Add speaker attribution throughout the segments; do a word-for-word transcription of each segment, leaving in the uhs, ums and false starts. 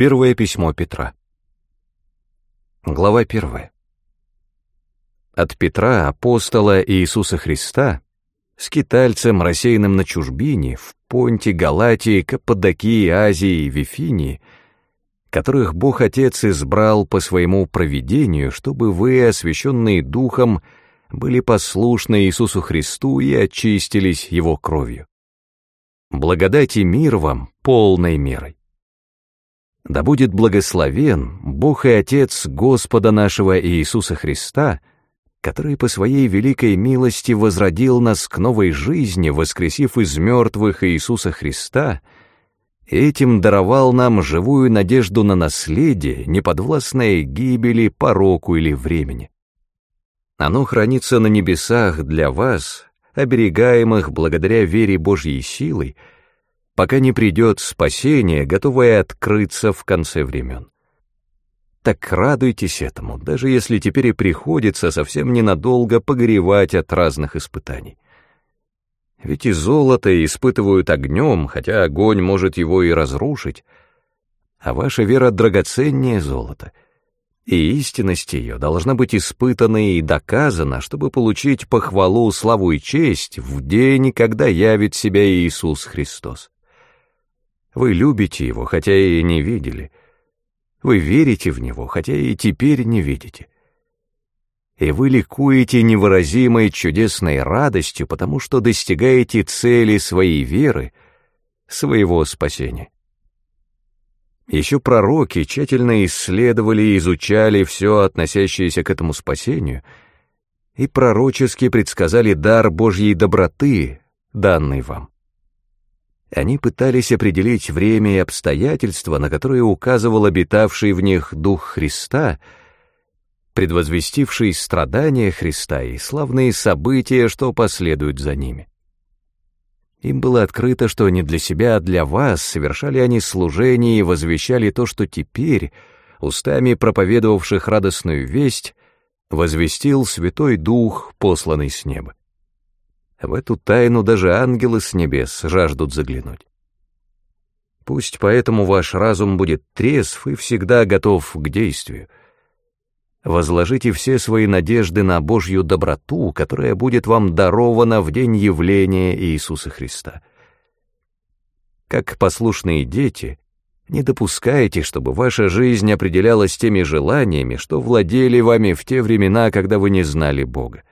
Speaker 1: Первое письмо Петра. Глава первая. От Петра, апостола Иисуса Христа, скитальцам, рассеянным на чужбине, в Понте, Галатии, Каппадокии, Азии и Вифинии, которых Бог Отец избрал по своему провидению, чтобы вы, освященные Духом, были послушны Иисусу Христу и очистились Его кровью. Благодать и мир вам полной мерой. Да будет благословен Бог и Отец Господа нашего Иисуса Христа, который по своей великой милости возродил нас к новой жизни, воскресив из мертвых Иисуса Христа, и этим даровал нам живую надежду на наследие, неподвластное гибели, пороку или времени. Оно хранится на небесах для вас, оберегаемых благодаря вере Божьей силой, пока не придет спасение, готовое открыться в конце времен. Так радуйтесь этому, даже если теперь и приходится совсем ненадолго погоревать от разных испытаний. Ведь и золото испытывают огнем, хотя огонь может его и разрушить, а ваша вера драгоценнее золота, и истинность ее должна быть испытана и доказана, чтобы получить похвалу, славу и честь в день, когда явит себя Иисус Христос. Вы любите Его, хотя и не видели. Вы верите в Него, хотя и теперь не видите. И вы ликуете невыразимой чудесной радостью, потому что достигаете цели своей веры, своего спасения. Еще пророки тщательно исследовали и изучали все, относящееся к этому спасению, и пророчески предсказали дар Божьей доброты, данный вам. Они пытались определить время и обстоятельства, на которые указывал обитавший в них Дух Христа, предвозвестивший страдания Христа и славные события, что последуют за ними. Им было открыто, что не для себя, а для вас совершали они служение и возвещали то, что теперь, устами проповедовавших радостную весть, возвестил Святой Дух, посланный с неба. В эту тайну даже ангелы с небес жаждут заглянуть. Пусть поэтому ваш разум будет трезв и всегда готов к действию. Возложите все свои надежды на Божью доброту, которая будет вам дарована в день явления Иисуса Христа. Как послушные дети, не допускайте, чтобы ваша жизнь определялась теми желаниями, что владели вами в те времена, когда вы не знали Бога.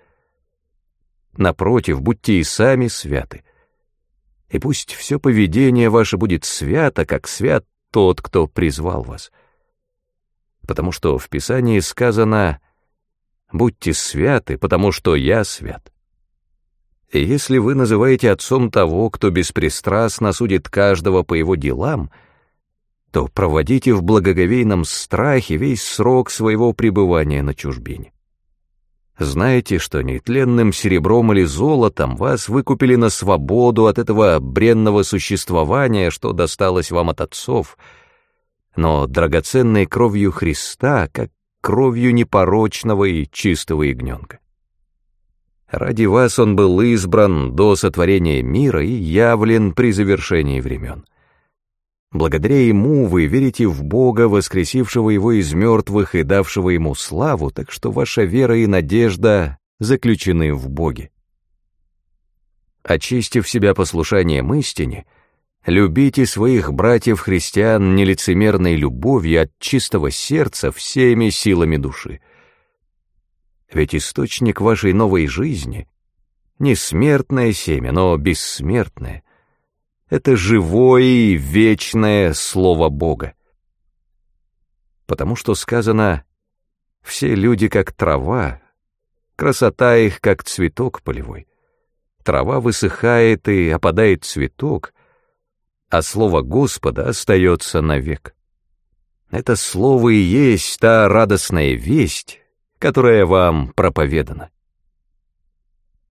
Speaker 1: Напротив, будьте и сами святы. И пусть все поведение ваше будет свято, как свят тот, кто призвал вас. Потому что в Писании сказано: «Будьте святы, потому что я свят». И если вы называете отцом того, кто беспристрастно судит каждого по его делам, то проводите в благоговейном страхе весь срок своего пребывания на чужбине. Знаете, что нетленным серебром или золотом вас выкупили на свободу от этого бренного существования, что досталось вам от отцов, но драгоценной кровью Христа, как кровью непорочного и чистого ягненка. Ради вас Он был избран до сотворения мира и явлен при завершении времен. Благодаря Ему вы верите в Бога, воскресившего Его из мертвых и давшего Ему славу, так что ваша вера и надежда заключены в Боге. Очистив себя послушанием истине, любите своих братьев-христиан нелицемерной любовью от чистого сердца всеми силами души. Ведь источник вашей новой жизни — не смертное семя, но бессмертное. Это живое и вечное Слово Бога. Потому что сказано: «Все люди как трава, красота их как цветок полевой. Трава высыхает и опадает цветок, а Слово Господа остается навек». Это Слово и есть та радостная весть, которая вам проповедана.